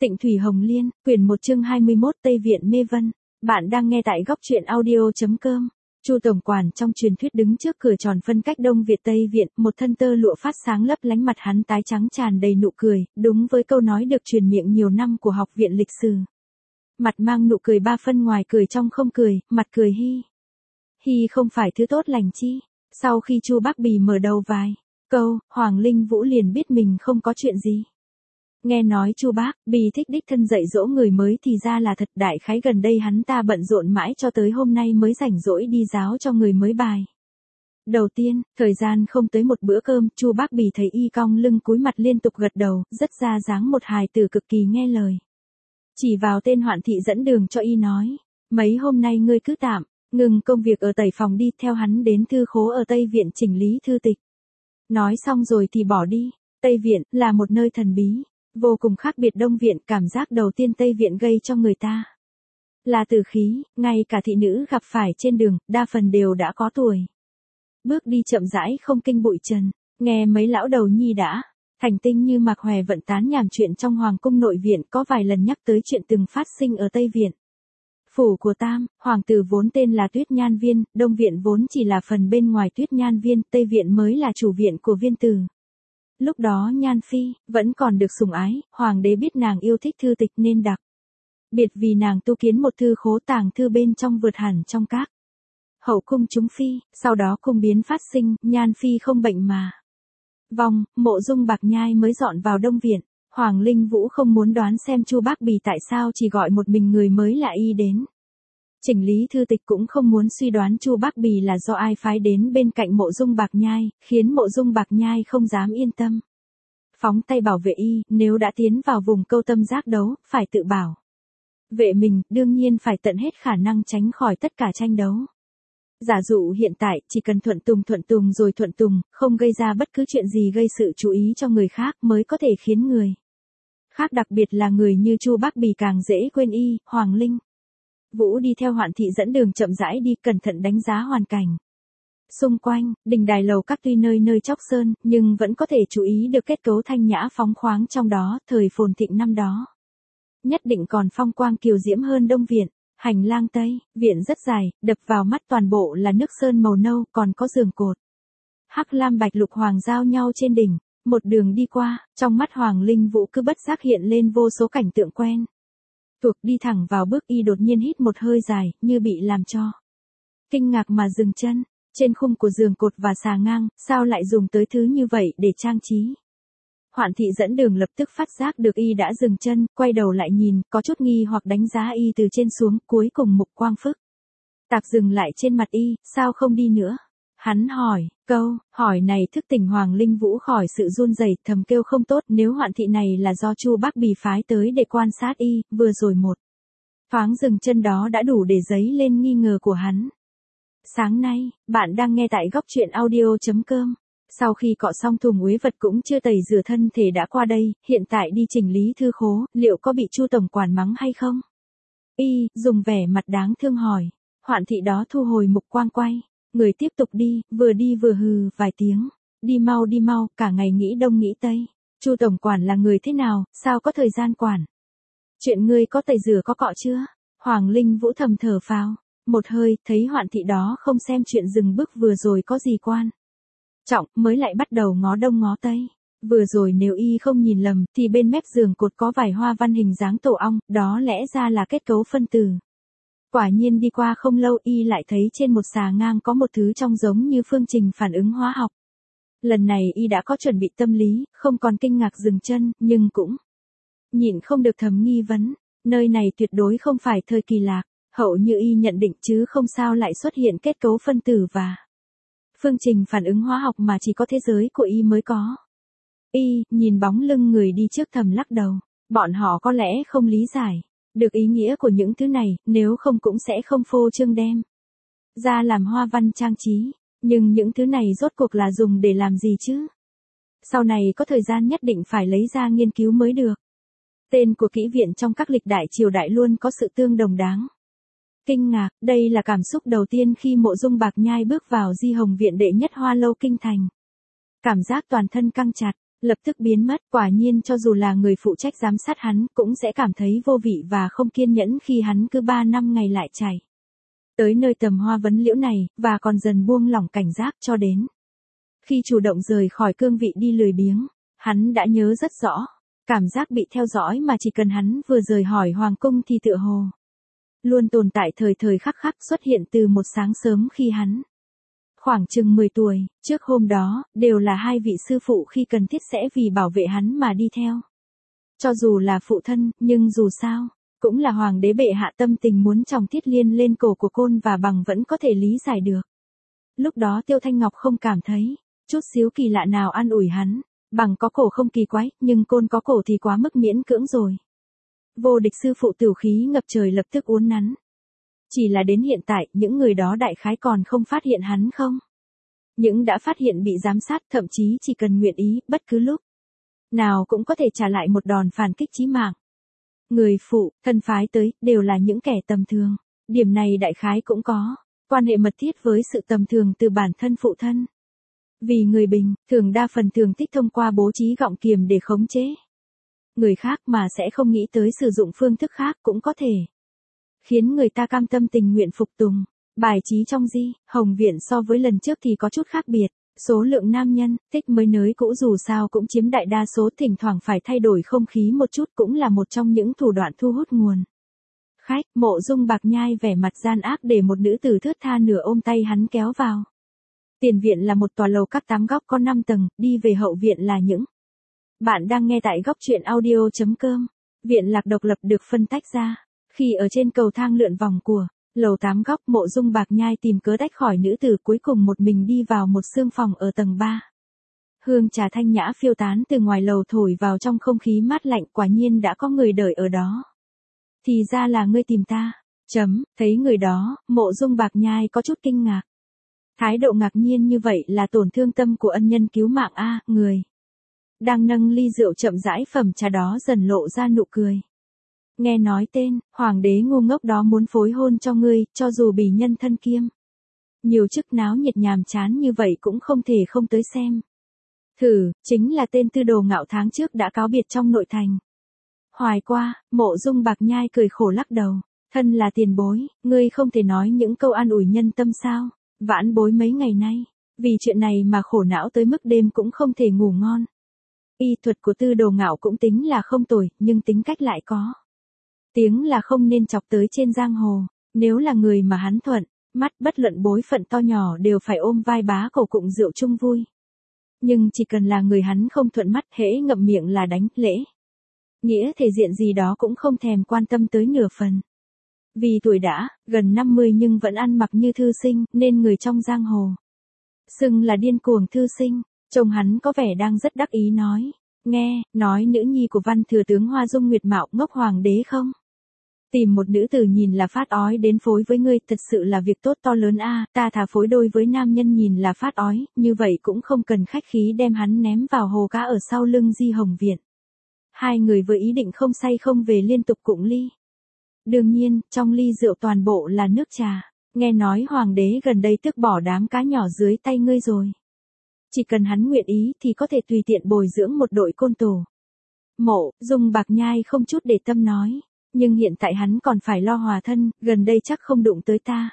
Tịnh Thủy Hồng Liên, quyển 1 chương 21 Tây Viện Mê Vân. Bạn đang nghe tại góc truyện audio.com. Chu tổng quản trong truyền thuyết đứng trước cửa tròn phân cách Đông Việt Tây Viện, một thân tơ lụa phát sáng lấp lánh, mặt hắn tái trắng tràn đầy nụ cười, đúng với câu nói được truyền miệng nhiều năm của học viện lịch sử. Mặt mang nụ cười ba phân, ngoài cười trong không cười, mặt cười hi. Hi không phải thứ tốt lành chi. Sau khi Chu Bác Bì mở đầu vài câu, Hoàng Linh Vũ liền biết mình không có chuyện gì. Nghe nói Chu Bác Bì thích đích thân dạy dỗ người mới thì ra là thật, đại khái gần đây hắn ta bận rộn mãi cho tới hôm nay mới rảnh rỗi đi giáo cho người mới bài. Đầu tiên, thời gian không tới một bữa cơm, Chu Bác Bì thấy y cong lưng cúi mặt liên tục gật đầu, rất ra dáng một hài tử cực kỳ nghe lời. Chỉ vào tên Hoạn Thị dẫn đường cho y nói, mấy hôm nay ngươi cứ tạm ngừng công việc ở tẩy phòng đi, theo hắn đến thư khố ở Tây Viện chỉnh lý thư tịch. Nói xong rồi thì bỏ đi. Tây Viện là một nơi thần bí, vô cùng khác biệt Đông Viện. Cảm giác đầu tiên Tây Viện gây cho người ta là tử khí, ngay cả thị nữ gặp phải trên đường, đa phần đều đã có tuổi. Bước đi chậm rãi không kinh bụi trần, nghe mấy lão đầu nhi đã thành tinh như Mạc Hòe vận tán nhảm chuyện trong Hoàng cung nội viện, có vài lần nhắc tới chuyện từng phát sinh ở Tây Viện. Phủ của Tam hoàng tử vốn tên là Tuyết Nhan Viên, Đông Viện vốn chỉ là phần bên ngoài Tuyết Nhan Viên, Tây Viện mới là chủ viện của viên tử. Lúc đó Nhan Phi vẫn còn được sủng ái, hoàng đế biết nàng yêu thích thư tịch nên đặc biệt vì nàng tu kiến một thư khố, tàng thư bên trong vượt hẳn trong các hậu cung chúng phi. Sau đó cung biến phát sinh, Nhan Phi không bệnh mà vong, Mộ Dung Bạc Nhai mới dọn vào Đông Viện. Hoàng Linh Vũ không muốn đoán xem Chu Bác Bì tại sao chỉ gọi một mình người mới là y đến chỉnh lý thư tịch, cũng không muốn suy đoán Chu Bác Bì là do ai phái đến bên cạnh Mộ Dung Bạc Nhai, khiến Mộ Dung Bạc Nhai không dám yên tâm phóng tay bảo vệ y. Nếu đã tiến vào vùng câu tâm giác đấu, phải tự bảo vệ mình, đương nhiên phải tận hết khả năng tránh khỏi tất cả tranh đấu. Giả dụ hiện tại, chỉ cần thuận tùng rồi thuận tùng, không gây ra bất cứ chuyện gì gây sự chú ý cho người khác, mới có thể khiến người khác, đặc biệt là người như Chu Bác Bì, càng dễ quên y. Hoàng Linh Vũ đi theo Hoạn Thị dẫn đường chậm rãi đi, cẩn thận đánh giá hoàn cảnh xung quanh. Đình đài lầu các tuy nơi nơi chóc sơn, nhưng vẫn có thể chú ý được kết cấu thanh nhã phóng khoáng trong đó. Thời phồn thịnh năm đó nhất định còn phong quang kiều diễm hơn Đông Viện. Hành lang Tây Viện rất dài, đập vào mắt toàn bộ là nước sơn màu nâu, còn có giường cột hắc lam bạch lục hoàng giao nhau trên đỉnh. Một đường đi qua, trong mắt Hoàng Linh Vũ cứ bất giác hiện lên vô số cảnh tượng quen thuộc. Đi thẳng vào bước, y đột nhiên hít một hơi dài, như bị làm cho kinh ngạc mà dừng chân. Trên khung của giường cột và xà ngang, sao lại dùng tới thứ như vậy để trang trí? Hoạn Thị dẫn đường lập tức phát giác được y đã dừng chân, quay đầu lại nhìn, có chút nghi hoặc đánh giá y từ trên xuống, cuối cùng mục quang phức tạp dừng lại trên mặt y. Sao không đi nữa? Hắn hỏi. Câu hỏi này thức tỉnh Hoàng Linh Vũ khỏi sự run rẩy, thầm kêu không tốt. Nếu Hoạn Thị này là do Chu Bác Bì phái tới để quan sát y, vừa rồi một thoáng dừng chân đó đã đủ để dấy lên nghi ngờ của hắn. Sáng nay, bạn đang nghe tại góc truyện audio.com. Sau khi cọ xong thùng uế vật cũng chưa tẩy rửa thân thể đã qua đây, hiện tại đi chỉnh lý thư khố, liệu có bị Chu tổng quản mắng hay không? Y dùng vẻ mặt đáng thương hỏi. Hoạn Thị đó thu hồi mục quang, quay người tiếp tục đi vừa hừ vài tiếng. Đi mau, cả ngày nghĩ đông nghĩ tây. Chu tổng quản là người thế nào, sao có thời gian quản chuyện ngươi có tẩy rửa có cọ chưa? Hoàng Linh Vũ thầm thở phào một hơi, thấy Hoạn Thị đó không xem chuyện dừng bước vừa rồi có gì quan trọng, mới lại bắt đầu ngó đông ngó tây. Vừa rồi nếu y không nhìn lầm, thì bên mép giường cột có vài hoa văn hình dáng tổ ong, đó lẽ ra là kết cấu phân tử. Quả nhiên đi qua không lâu, y lại thấy trên một xà ngang có một thứ trông giống như phương trình phản ứng hóa học. Lần này y đã có chuẩn bị tâm lý, không còn kinh ngạc dừng chân, nhưng cũng nhịn không được thầm nghi vấn. Nơi này tuyệt đối không phải thời kỳ lạc hậu như y nhận định, chứ không sao lại xuất hiện kết cấu phân tử và phương trình phản ứng hóa học mà chỉ có thế giới của y mới có. Y nhìn bóng lưng người đi trước thầm lắc đầu. Bọn họ có lẽ không lý giải được ý nghĩa của những thứ này, nếu không cũng sẽ không phô trương đem ra làm hoa văn trang trí. Nhưng những thứ này rốt cuộc là dùng để làm gì chứ? Sau này có thời gian nhất định phải lấy ra nghiên cứu mới được. Tên của kỹ viện trong các lịch đại triều đại luôn có sự tương đồng đáng kinh ngạc. Đây là cảm xúc đầu tiên khi Mộ Dung Bạc Nhai bước vào Di Hồng Viện đệ nhất Hoa Lâu kinh thành. Cảm giác toàn thân căng chặt, lập tức biến mất. Quả nhiên cho dù là người phụ trách giám sát hắn cũng sẽ cảm thấy vô vị và không kiên nhẫn khi hắn cứ 3 năm ngày lại chảy tới nơi tầm hoa vấn liễu này, và còn dần buông lỏng cảnh giác cho đến khi chủ động rời khỏi cương vị đi lười biếng. Hắn đã nhớ rất rõ, cảm giác bị theo dõi mà chỉ cần hắn vừa rời khỏi hoàng cung thì tựa hồ luôn tồn tại thời thời khắc khắc, xuất hiện từ một sáng sớm khi hắn khoảng chừng 10 tuổi, trước hôm đó, đều là hai vị sư phụ khi cần thiết sẽ vì bảo vệ hắn mà đi theo. Cho dù là phụ thân, nhưng dù sao, cũng là hoàng đế bệ hạ, tâm tình muốn chồng Thiết Liên lên cổ của Côn và Bằng vẫn có thể lý giải được. Lúc đó Tiêu Thanh Ngọc không cảm thấy chút xíu kỳ lạ nào an ủi hắn. Bằng có cổ không kỳ quái, nhưng Côn có cổ thì quá mức miễn cưỡng rồi. Vô địch sư phụ tửu khí ngập trời lập tức uốn nắn. Chỉ là đến hiện tại, những người đó đại khái còn không phát hiện hắn không? Những đã phát hiện bị giám sát, thậm chí chỉ cần nguyện ý, bất cứ lúc nào cũng có thể trả lại một đòn phản kích chí mạng. Người phụ, thân phái tới, đều là những kẻ tầm thường. Điểm này đại khái cũng có quan hệ mật thiết với sự tầm thường từ bản thân phụ thân. Vì người bình, thường đa phần thường thích thông qua bố trí gọng kiềm để khống chế người khác mà sẽ không nghĩ tới sử dụng phương thức khác cũng có thể khiến người ta cam tâm tình nguyện phục tùng. Bài trí trong Di Hồng Viện so với lần trước thì có chút khác biệt. Số lượng nam nhân, thích mới nới cũ dù sao cũng chiếm đại đa số, thỉnh thoảng phải thay đổi không khí một chút cũng là một trong những thủ đoạn thu hút nguồn khách. Mộ Dung Bạc Nhai vẻ mặt gian ác để một nữ tử thướt tha nửa ôm tay hắn kéo vào. Tiền viện là một tòa lầu các 8 góc có 5 tầng, đi về hậu viện là những. Bạn đang nghe tại góc truyện audio.com. Viện lạc độc lập được phân tách ra. Khi ở trên cầu thang lượn vòng của lầu 8 góc, Mộ Dung Bạc Nhai tìm cớ tách khỏi nữ tử, cuối cùng một mình đi vào một sương phòng ở tầng 3. Hương trà thanh nhã phiêu tán từ ngoài lầu thổi vào trong không khí mát lạnh, quả nhiên đã có người đợi ở đó. Thì ra là ngươi tìm ta. Thấy người đó, Mộ Dung Bạc Nhai có chút kinh ngạc. Thái độ ngạc nhiên như vậy là tổn thương tâm của ân nhân cứu mạng a. Người đang nâng ly rượu chậm rãi phẩm trà đó dần lộ ra nụ cười. Nghe nói tên hoàng đế ngu ngốc đó muốn phối hôn cho ngươi, cho dù bỉ nhân thân kiêm nhiều chức náo nhiệt nhàm chán như vậy cũng không thể không tới xem thử. Chính là tên Tư Đồ Ngạo tháng trước đã cáo biệt trong nội thành. Hoài qua, Mộ Dung Bạc Nhai cười khổ lắc đầu. Thân là tiền bối, ngươi không thể nói những câu an ủi nhân tâm sao? Vãn bối mấy ngày nay, vì chuyện này mà khổ não tới mức đêm cũng không thể ngủ ngon. Y thuật của Tư Đồ Ngạo cũng tính là không tồi, nhưng tính cách lại có tiếng là không nên chọc tới trên giang hồ. Nếu là người mà hắn thuận mắt, bất luận bối phận to nhỏ đều phải ôm vai bá cổ cụng rượu chung vui. Nhưng chỉ cần là người hắn không thuận mắt, hễ ngậm miệng là đánh lễ nghĩa thể diện gì đó cũng không thèm quan tâm tới nửa phần. Vì tuổi đã gần 50 nhưng vẫn ăn mặc như thư sinh, nên người trong giang hồ xưng là điên cuồng thư sinh. Trông hắn có vẻ đang rất đắc ý nói. Nghe, nói nữ nhi của Văn thừa tướng Hoa Dung Nguyệt Mạo ngốc hoàng đế không? Tìm một nữ tử nhìn là phát ói đến phối với ngươi, thật sự là việc tốt to lớn a. Ta thà phối đôi với nam nhân nhìn là phát ói, như vậy cũng không cần khách khí đem hắn ném vào hồ cá ở sau lưng Di Hồng Viện. Hai người với ý định không say không về liên tục cụng ly. Đương nhiên, trong ly rượu toàn bộ là nước trà. Nghe nói hoàng đế gần đây tước bỏ đám cá nhỏ dưới tay ngươi rồi. Chỉ cần hắn nguyện ý thì có thể tùy tiện bồi dưỡng một đội côn tổ. Mộ Dung Bạc Nhai không chút để tâm nói. Nhưng hiện tại hắn còn phải lo hòa thân, gần đây chắc không đụng tới ta.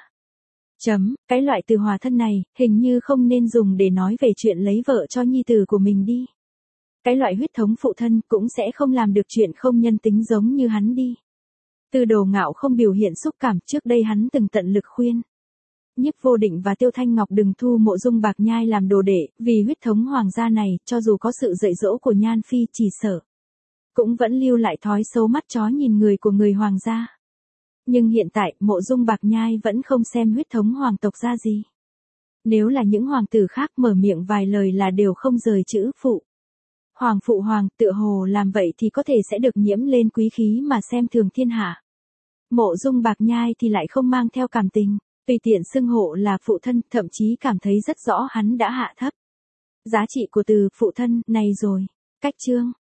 Cái loại từ hòa thân này, hình như không nên dùng để nói về chuyện lấy vợ cho nhi tử của mình đi. Cái loại huyết thống phụ thân cũng sẽ không làm được chuyện không nhân tính giống như hắn đi. Tư Đồ Ngạo không biểu hiện xúc cảm, trước đây hắn từng tận lực khuyên Nhiếp Vô Định và Tiêu Thanh Ngọc đừng thu Mộ Dung Bạc Nhai làm đồ đệ, vì huyết thống hoàng gia này, cho dù có sự dạy dỗ của Nhan Phi chỉ sợ cũng vẫn lưu lại thói xấu mắt chó nhìn người của người hoàng gia. Nhưng hiện tại, Mộ Dung Bạc Nhai vẫn không xem huyết thống hoàng tộc ra gì. Nếu là những hoàng tử khác mở miệng vài lời là đều không rời chữ phụ. Phụ hoàng, tựa hồ làm vậy thì có thể sẽ được nhiễm lên quý khí mà xem thường thiên hạ. Mộ Dung Bạc Nhai thì lại không mang theo cảm tình, tùy tiện xưng hộ là phụ thân, thậm chí cảm thấy rất rõ hắn đã hạ thấp giá trị của từ phụ thân này rồi. Cách chương